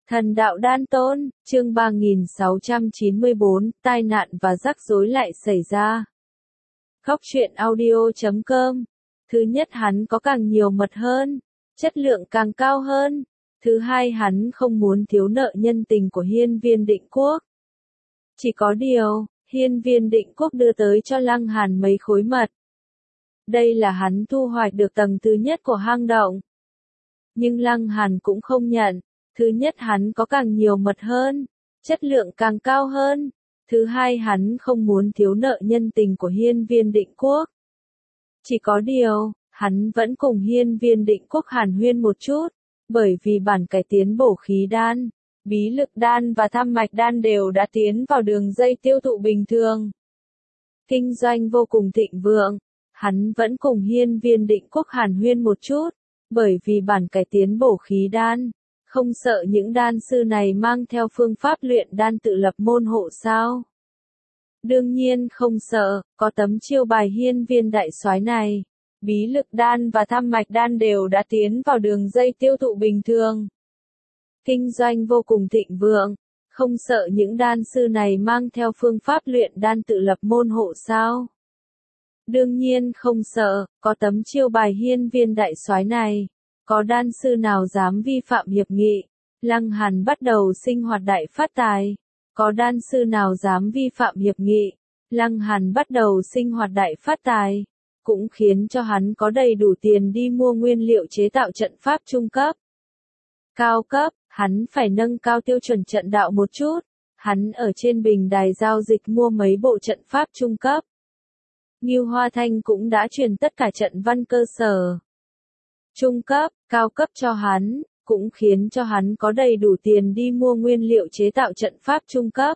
Thần đạo đan tôn, chương 3694, tai nạn và rắc rối lại xảy ra. Khóc chuyện audio.com. Thứ nhất, hắn có càng nhiều mật hơn, chất lượng càng cao hơn. Thứ hai, hắn không muốn thiếu nợ nhân tình của Hiên Viên Định Quốc. Chỉ có điều, Hiên Viên Định Quốc đưa tới cho Lăng Hàn mấy khối mật. Đây là hắn thu hoạch được tầng thứ nhất của hang động. Nhưng Lăng Hàn cũng không nhận. Thứ nhất, hắn có càng nhiều mật hơn, chất lượng càng cao hơn. Thứ hai, hắn không muốn thiếu nợ nhân tình của Hiên Viên Định Quốc. Chỉ có điều, hắn vẫn cùng Hiên Viên Định Quốc hàn huyên một chút, bởi vì bản cải tiến bổ khí đan, bí lực đan và tham mạch đan đều đã tiến vào đường dây tiêu thụ bình thường. Kinh doanh vô cùng thịnh vượng, hắn vẫn cùng Hiên Viên Định Quốc hàn huyên một chút, bởi vì bản cải tiến bổ khí đan. Không sợ những đan sư này mang theo phương pháp luyện đan tự lập môn hộ sao? Đương nhiên không sợ, có tấm chiêu bài Hiên Viên đại soái này. Bí lực đan và tham mạch đan đều đã tiến vào đường dây tiêu thụ bình thường. Kinh doanh vô cùng thịnh vượng, không sợ những đan sư này mang theo phương pháp luyện đan tự lập môn hộ sao? Đương nhiên không sợ, có tấm chiêu bài Hiên Viên đại soái này. Có đan sư nào dám vi phạm hiệp nghị? Lăng Hàn bắt đầu sinh hoạt đại phát tài. Có đan sư nào dám vi phạm hiệp nghị? Lăng Hàn bắt đầu sinh hoạt đại phát tài. Cũng khiến cho hắn có đầy đủ tiền đi mua nguyên liệu chế tạo trận pháp trung cấp. Cao cấp, hắn phải nâng cao tiêu chuẩn trận đạo một chút. Hắn ở trên bình đài giao dịch mua mấy bộ trận pháp trung cấp. Ngưu Hoa Thanh cũng đã truyền tất cả trận văn cơ sở. Trung cấp, cao cấp cho hắn, cũng khiến cho hắn có đầy đủ tiền đi mua nguyên liệu chế tạo trận pháp trung cấp.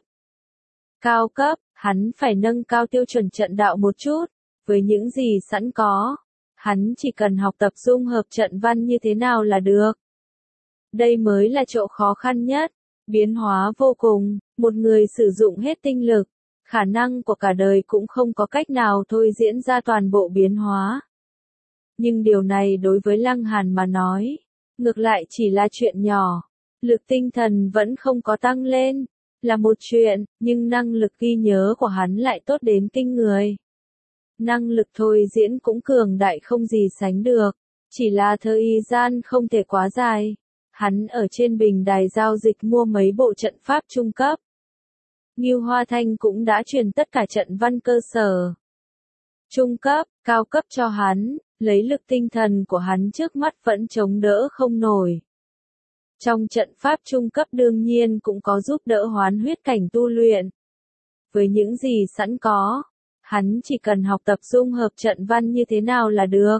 Cao cấp, hắn phải nâng cao tiêu chuẩn trận đạo một chút, với những gì sẵn có. Hắn chỉ cần học tập dung hợp trận văn như thế nào là được. Đây mới là chỗ khó khăn nhất, biến hóa vô cùng, một người sử dụng hết tinh lực, khả năng của cả đời cũng không có cách nào thôi diễn ra toàn bộ biến hóa. Nhưng điều này đối với Lăng Hàn mà nói, ngược lại chỉ là chuyện nhỏ. Lực tinh thần vẫn không có tăng lên, là một chuyện, nhưng năng lực ghi nhớ của hắn lại tốt đến kinh người. Năng lực thôi diễn cũng cường đại không gì sánh được, chỉ là thời gian không thể quá dài. Hắn ở trên bình đài giao dịch mua mấy bộ trận pháp trung cấp. Ngưu Hoa Thanh cũng đã truyền tất cả trận văn cơ sở. Trung cấp, cao cấp cho hắn. Lấy lực tinh thần của hắn trước mắt vẫn chống đỡ không nổi. Trong trận pháp trung cấp đương nhiên cũng có giúp đỡ hoán huyết cảnh tu luyện. Với những gì sẵn có, hắn chỉ cần học tập dung hợp trận văn như thế nào là được.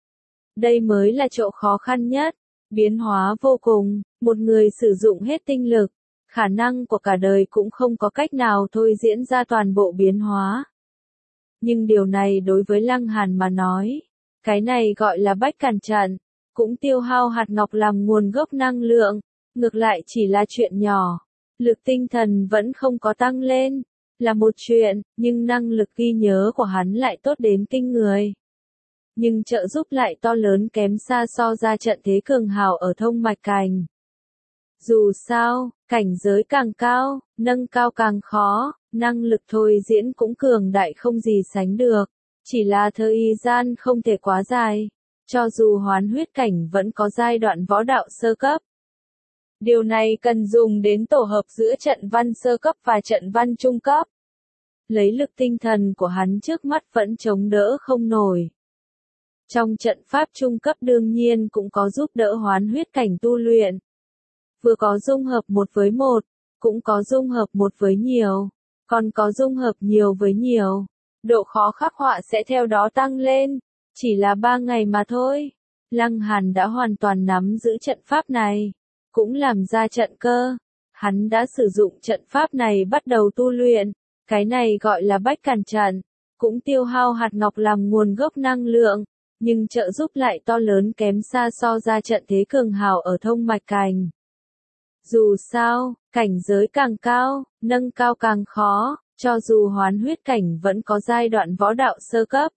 Đây mới là chỗ khó khăn nhất, biến hóa vô cùng, một người sử dụng hết tinh lực, khả năng của cả đời cũng không có cách nào thôi diễn ra toàn bộ biến hóa. Nhưng điều này đối với Lăng Hàn mà nói, cái này gọi là bách càn trận, cũng tiêu hao hạt ngọc làm nguồn gốc năng lượng, ngược lại chỉ là chuyện nhỏ. Lực tinh thần vẫn không có tăng lên, là một chuyện, nhưng năng lực ghi nhớ của hắn lại tốt đến kinh người. Nhưng trợ giúp lại to lớn kém xa so ra trận thế cường hào ở thông mạch cảnh. Dù sao, cảnh giới càng cao, nâng cao càng khó, năng lực thôi diễn cũng cường đại không gì sánh được. Chỉ là thời gian không thể quá dài, cho dù hoán huyết cảnh vẫn có giai đoạn võ đạo sơ cấp. Điều này cần dùng đến tổ hợp giữa trận văn sơ cấp và trận văn trung cấp. Lấy lực tinh thần của hắn trước mắt vẫn chống đỡ không nổi. Trong trận pháp trung cấp đương nhiên cũng có giúp đỡ hoán huyết cảnh tu luyện. Vừa có dung hợp 1 với 1, cũng có dung hợp 1 với nhiều, còn có dung hợp nhiều với nhiều. Độ khó khắc họa sẽ theo đó tăng lên, chỉ là 3 ngày mà thôi. Lăng Hàn đã hoàn toàn nắm giữ trận pháp này, cũng làm ra trận cơ. Hắn đã sử dụng trận pháp này bắt đầu tu luyện, cái này gọi là bách càn trận, cũng tiêu hao hạt ngọc làm nguồn gốc năng lượng, nhưng trợ giúp lại to lớn kém xa so ra trận thế cường hào ở thông mạch cảnh. Dù sao, cảnh giới càng cao, nâng cao càng khó. Cho dù hoán huyết cảnh vẫn có giai đoạn võ đạo sơ cấp.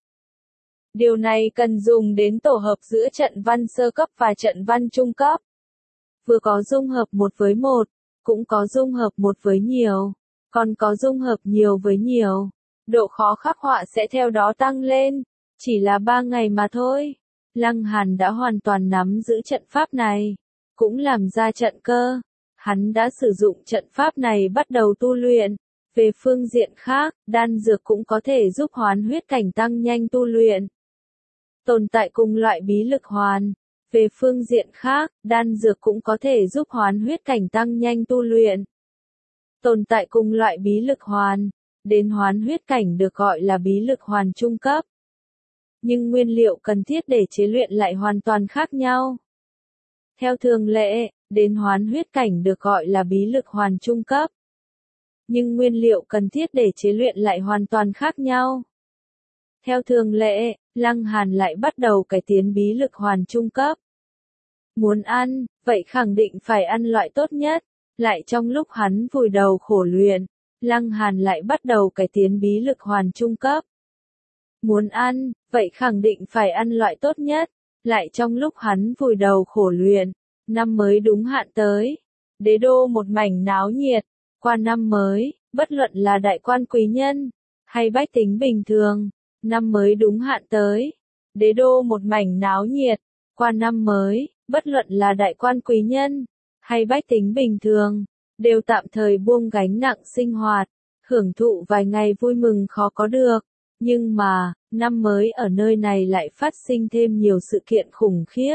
Điều này cần dùng đến tổ hợp giữa trận văn sơ cấp và trận văn trung cấp. Vừa có dung hợp 1 với 1, cũng có dung hợp 1 với nhiều, còn có dung hợp nhiều với nhiều. Độ khó khắc họa sẽ theo đó tăng lên, chỉ là 3 ngày mà thôi. Lăng Hàn đã hoàn toàn nắm giữ trận pháp này, cũng làm ra trận cơ. Hắn đã sử dụng trận pháp này bắt đầu tu luyện. Về phương diện khác, đan dược cũng có thể giúp hoán huyết cảnh tăng nhanh tu luyện. Tồn tại cùng loại bí lực hoàn. Về phương diện khác, đan dược cũng có thể giúp hoán huyết cảnh tăng nhanh tu luyện. Tồn tại cùng loại bí lực hoàn. Đến hoán huyết cảnh được gọi là bí lực hoàn trung cấp. Nhưng nguyên liệu cần thiết để chế luyện lại hoàn toàn khác nhau. Theo thường lệ, đến hoán huyết cảnh được gọi là bí lực hoàn trung cấp. Nhưng nguyên liệu cần thiết để chế luyện lại hoàn toàn khác nhau. Theo thường lệ, Lăng Hàn lại bắt đầu cải tiến bí lực hoàn trung cấp. Muốn ăn, vậy khẳng định phải ăn loại tốt nhất. Lại trong lúc hắn vùi đầu khổ luyện, Lăng Hàn lại bắt đầu cải tiến bí lực hoàn trung cấp. Muốn ăn, vậy khẳng định phải ăn loại tốt nhất. Lại trong lúc hắn vùi đầu khổ luyện, năm mới đúng hạn tới. Đế đô một mảnh náo nhiệt. Qua năm mới, bất luận là đại quan quý nhân, hay bách tính bình thường, năm mới đúng hạn tới. Đế đô một mảnh náo nhiệt. Qua năm mới, bất luận là đại quan quý nhân, hay bách tính bình thường, đều tạm thời buông gánh nặng sinh hoạt, hưởng thụ vài ngày vui mừng khó có được. Nhưng mà, năm mới ở nơi này lại phát sinh thêm nhiều sự kiện khủng khiếp.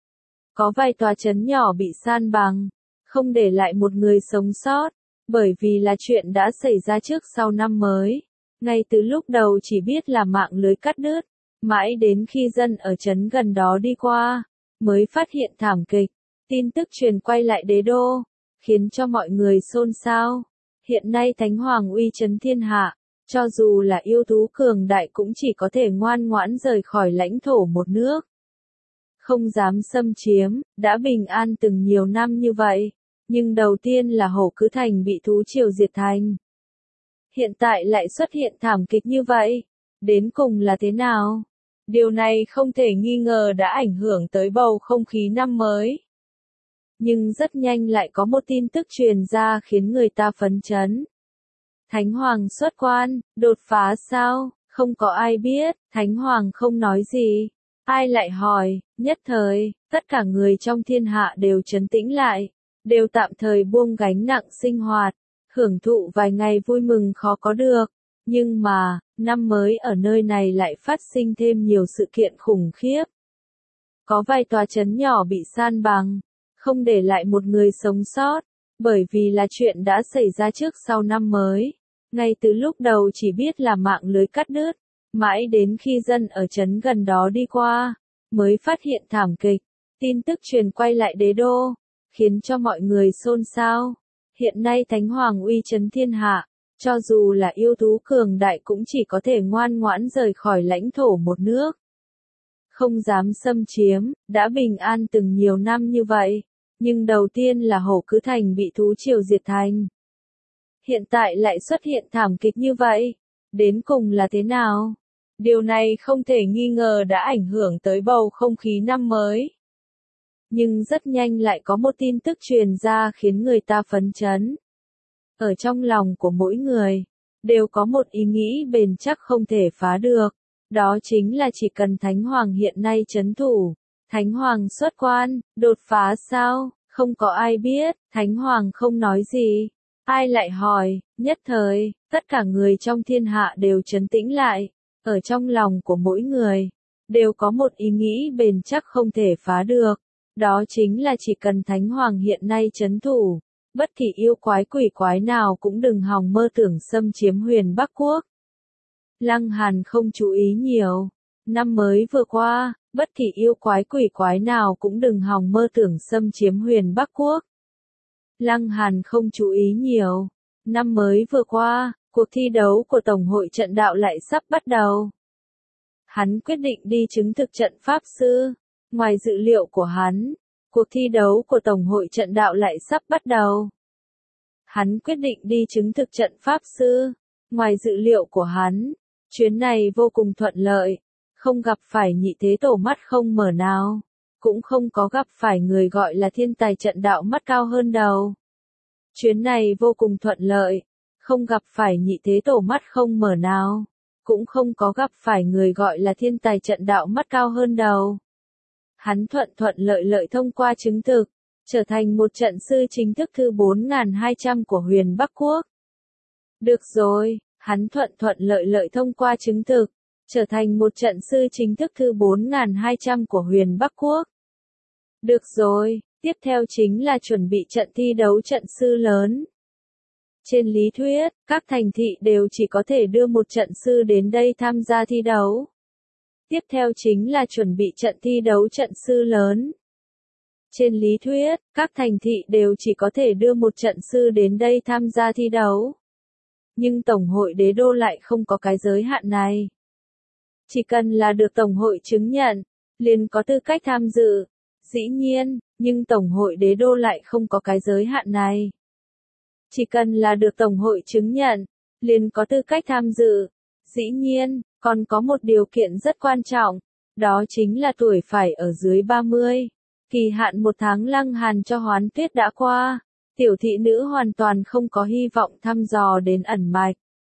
Có vài tòa trấn nhỏ bị san bằng, không để lại một người sống sót, bởi vì là chuyện đã xảy ra trước sau năm mới. Ngay từ lúc đầu chỉ biết là mạng lưới cắt đứt, mãi đến khi dân ở trấn gần đó đi qua, mới phát hiện thảm kịch. Tin tức truyền quay lại đế đô, khiến cho mọi người xôn xao. Hiện nay Thánh Hoàng uy chấn thiên hạ, cho dù là yêu thú cường đại cũng chỉ có thể ngoan ngoãn rời khỏi lãnh thổ một nước. Không dám xâm chiếm, đã bình an từng nhiều năm như vậy. Nhưng đầu tiên là Hổ Cứ Thành bị thú triều diệt thành. Hiện tại lại xuất hiện thảm kịch như vậy. Đến cùng là thế nào? Điều này không thể nghi ngờ đã ảnh hưởng tới bầu không khí năm mới. Nhưng rất nhanh lại có một tin tức truyền ra khiến người ta phấn chấn. Thánh Hoàng xuất quan, đột phá sao? Không có ai biết, Thánh Hoàng không nói gì. Ai lại hỏi, nhất thời, tất cả người trong thiên hạ đều trấn tĩnh lại, đều tạm thời buông gánh nặng sinh hoạt, hưởng thụ vài ngày vui mừng khó có được. Nhưng mà, năm mới ở nơi này lại phát sinh thêm nhiều sự kiện khủng khiếp. Có vài tòa trấn nhỏ bị san bằng, không để lại một người sống sót, bởi vì là chuyện đã xảy ra trước sau năm mới. Ngay từ lúc đầu chỉ biết là mạng lưới cắt đứt, mãi đến khi dân ở trấn gần đó đi qua, mới phát hiện thảm kịch. Tin tức truyền quay lại đế đô, khiến cho mọi người xôn xao. Hiện nay Thánh Hoàng uy chấn thiên hạ, cho dù là yêu thú cường đại cũng chỉ có thể ngoan ngoãn rời khỏi lãnh thổ một nước. Không dám xâm chiếm, đã bình an từng nhiều năm như vậy. Nhưng đầu tiên là Hổ Cứ Thành bị thú triều diệt thành. Hiện tại lại xuất hiện thảm kịch như vậy. Đến cùng là thế nào? Điều này không thể nghi ngờ đã ảnh hưởng tới bầu không khí năm mới. Nhưng rất nhanh lại có một tin tức truyền ra khiến người ta phấn chấn. Ở trong lòng của mỗi người, đều có một ý nghĩ bền chắc không thể phá được. Đó chính là chỉ cần Thánh Hoàng hiện nay trấn thủ, Thánh Hoàng xuất quan, đột phá sao? Không có ai biết, Thánh Hoàng không nói gì. Ai lại hỏi, nhất thời, tất cả người trong thiên hạ đều trấn tĩnh lại. Ở trong lòng của mỗi người, đều có một ý nghĩ bền chắc không thể phá được. Đó chính là chỉ cần Thánh Hoàng hiện nay trấn thủ, bất kỳ yêu quái quỷ quái nào cũng đừng hòng mơ tưởng xâm chiếm Huyền Bắc Quốc. Lăng Hàn không chú ý nhiều. Năm mới vừa qua, bất kỳ yêu quái quỷ quái nào cũng đừng hòng mơ tưởng xâm chiếm Huyền Bắc Quốc. Lăng Hàn không chú ý nhiều. Năm mới vừa qua, cuộc thi đấu của Tổng hội trận đạo lại sắp bắt đầu. Hắn quyết định đi chứng thực trận Pháp Sư. Ngoài dự liệu của hắn, cuộc thi đấu của Tổng hội trận đạo lại sắp bắt đầu. Hắn quyết định đi chứng thực trận Pháp Sư. Ngoài dự liệu của hắn, chuyến này vô cùng thuận lợi, không gặp phải nhị thế tổ mắt không mở nào. cũng không có gặp phải người gọi là thiên tài trận đạo mắt cao hơn đầu. Chuyến này vô cùng thuận lợi, không gặp phải nhị thế tổ mắt không mở nào, cũng không có gặp phải người gọi là thiên tài trận đạo mắt cao hơn đầu. Hắn thuận thuận lợi lợi thông qua chứng thực, trở thành một trận sư chính thức thứ 4200 của Huyền Bắc Quốc. Được rồi, hắn thuận thuận lợi lợi thông qua chứng thực, trở thành một trận sư chính thức thứ 4200 của Huyền Bắc Quốc. Được rồi, tiếp theo chính là chuẩn bị trận thi đấu trận sư lớn. Trên lý thuyết, các thành thị đều chỉ có thể đưa một trận sư đến đây tham gia thi đấu. Tiếp theo chính là chuẩn bị trận thi đấu trận sư lớn. Trên lý thuyết, các thành thị đều chỉ có thể đưa một trận sư đến đây tham gia thi đấu. Nhưng Tổng hội Đế Đô lại không có cái giới hạn này. Chỉ cần là được Tổng hội chứng nhận, liền có tư cách tham dự. Dĩ nhiên, nhưng Tổng hội Đế Đô lại không có cái giới hạn này. Chỉ cần là được Tổng hội chứng nhận, liền có tư cách tham dự. Dĩ nhiên, còn có một điều kiện rất quan trọng, đó chính là tuổi phải ở dưới 30. Kỳ hạn 1 tháng Lăng Hàn cho Hoán Tuyết đã qua, tiểu thị nữ hoàn toàn không có hy vọng thăm dò đến ẩn mạch.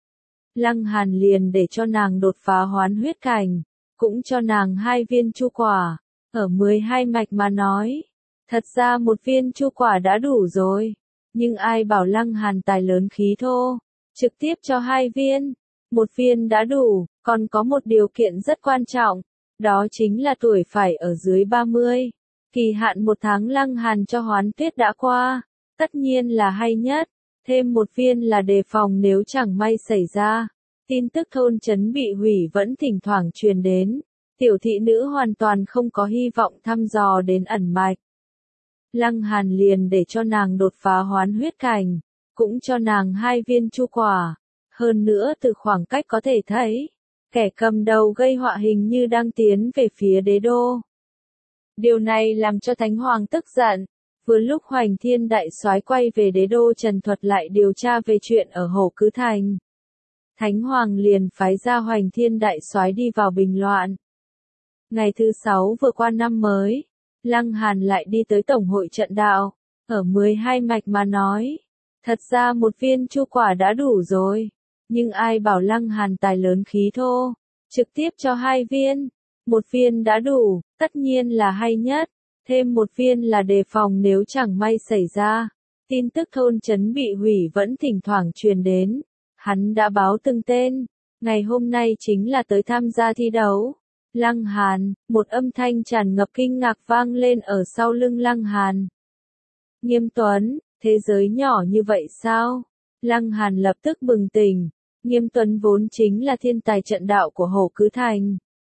Lăng Hàn liền để cho nàng đột phá hoán huyết cảnh, cũng cho nàng 2 viên chu quả, ở 12 mạch mà nói. Thật ra 1 viên chu quả đã đủ rồi, nhưng ai bảo Lăng Hàn tài lớn khí thô, trực tiếp cho 2 viên, 1 viên đã đủ, còn có một điều kiện rất quan trọng, đó chính là tuổi phải ở dưới 30. Kỳ hạn 1 tháng Lăng Hàn cho Hoán Tuyết đã qua, tất nhiên là hay nhất, thêm 1 viên là đề phòng nếu chẳng may xảy ra. Tin tức thôn trấn bị hủy vẫn thỉnh thoảng truyền đến, tiểu thị nữ hoàn toàn không có hy vọng thăm dò đến ẩn mạch. Lăng Hàn liền để cho nàng đột phá hoán huyết cảnh, cũng cho nàng 2 viên chu quả, hơn nữa từ khoảng cách có thể thấy, kẻ cầm đầu gây họa hình như đang tiến về phía đế đô. Điều này làm cho Thánh Hoàng tức giận, vừa lúc Hoành Thiên Đại Soái quay về đế đô trần thuật lại điều tra về chuyện ở Hổ Cứ Thành. Thánh Hoàng liền phái ra Hoành Thiên Đại Soái đi vào bình loạn. Ngày thứ 6 vừa qua năm mới, Lăng Hàn lại đi tới Tổng hội trận đạo, ở 12 mạch mà nói. Thật ra 1 viên chu quả đã đủ rồi, nhưng ai bảo Lăng Hàn tài lớn khí thô, trực tiếp cho 2 viên, 1 viên đã đủ, tất nhiên là hay nhất, thêm 1 viên là đề phòng nếu chẳng may xảy ra. Tin tức thôn trấn bị hủy vẫn thỉnh thoảng truyền đến, hắn đã báo từng tên, ngày hôm nay chính là tới tham gia thi đấu. Lăng Hàn, một âm thanh tràn ngập kinh ngạc vang lên ở sau lưng Lăng Hàn. Nghiêm Tuấn, thế giới nhỏ như vậy sao? Lăng Hàn lập tức bừng tỉnh, Nghiêm Tuấn vốn chính là thiên tài trận đạo của Hổ Cứ Thành.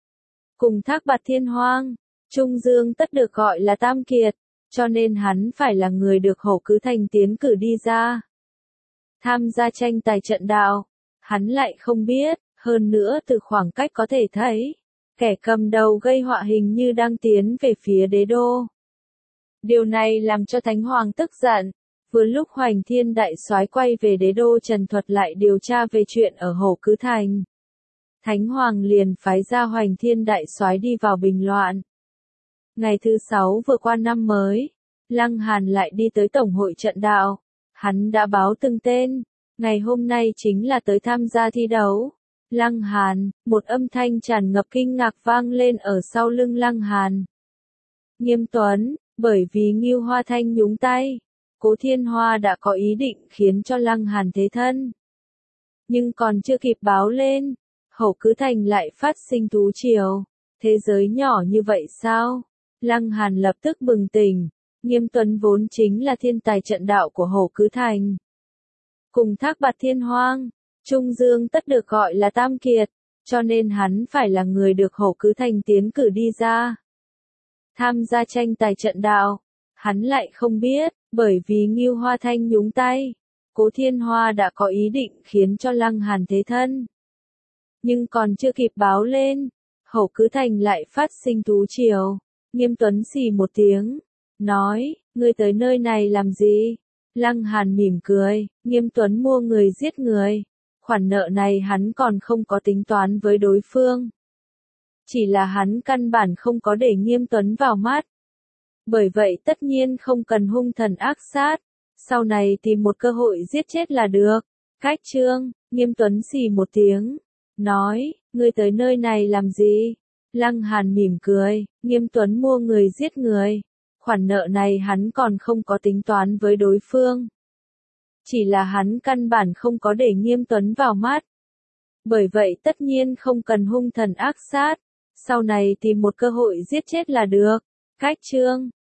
Cùng Thác Bạt Thiên Hoang, Trung Dương tất được gọi là Tam Kiệt, cho nên hắn phải là người được Hổ Cứ Thành tiến cử đi ra. Tham gia tranh tài trận đạo, hắn lại không biết, hơn nữa từ khoảng cách có thể thấy, kẻ cầm đầu gây họa hình như đang tiến về phía đế đô. Điều này làm cho Thánh Hoàng tức giận, vừa lúc Hoành Thiên Đại Soái quay về đế đô trần thuật lại điều tra về chuyện ở Hổ Cứ Thành. Thánh Hoàng liền phái ra Hoành Thiên Đại Soái đi vào bình loạn. Ngày thứ 6 vừa qua năm mới, Lăng Hàn lại đi tới Tổng hội trận đạo, hắn đã báo từng tên, ngày hôm nay chính là tới tham gia thi đấu. Lăng Hàn, một âm thanh tràn ngập kinh ngạc vang lên ở sau lưng Lăng Hàn. Nghiêm Tuấn, bởi vì Ngưu Hoa Thanh nhúng tay, Cố Thiên Hoa đã có ý định khiến cho Lăng Hàn thế thân. Nhưng còn chưa kịp báo lên, Hổ Cứ Thành lại phát sinh thú triều. Thế giới nhỏ như vậy sao? Lăng Hàn lập tức bừng tỉnh, Nghiêm Tuấn vốn chính là thiên tài trận đạo của Hổ Cứ Thành. Cùng Thác Bạt Thiên Hoang, Trung Dương tất được gọi là Tam Kiệt, cho nên hắn phải là người được Hổ Cứ Thành tiến cử đi ra. Tham gia tranh tài trận đạo, hắn lại không biết, bởi vì Ngưu Hoa Thanh nhúng tay, Cố Thiên Hoa đã có ý định khiến cho Lăng Hàn thế thân. Nhưng còn chưa kịp báo lên, Hổ Cứ Thành lại phát sinh thú triều. Nghiêm Tuấn xì một tiếng, nói, ngươi tới nơi này làm gì? Lăng Hàn mỉm cười, Nghiêm Tuấn mua người giết người. Khoản nợ này hắn còn không có tính toán với đối phương. Chỉ là hắn căn bản không có để Nghiêm Tuấn vào mắt, Bởi vậy tất nhiên không cần hung thần ác sát, sau này tìm một cơ hội giết chết là được. Cách Trương, Nghiêm Tuấn xì một tiếng, nói, ngươi tới nơi này làm gì? Lăng Hàn mỉm cười, Nghiêm Tuấn mua người giết người. Khoản nợ này hắn còn không có tính toán với đối phương. Chỉ là hắn căn bản không có để Nghiêm Tuấn vào mắt. Bởi vậy tất nhiên không cần hung thần ác sát, sau này tìm một cơ hội giết chết là được. Cách Trương,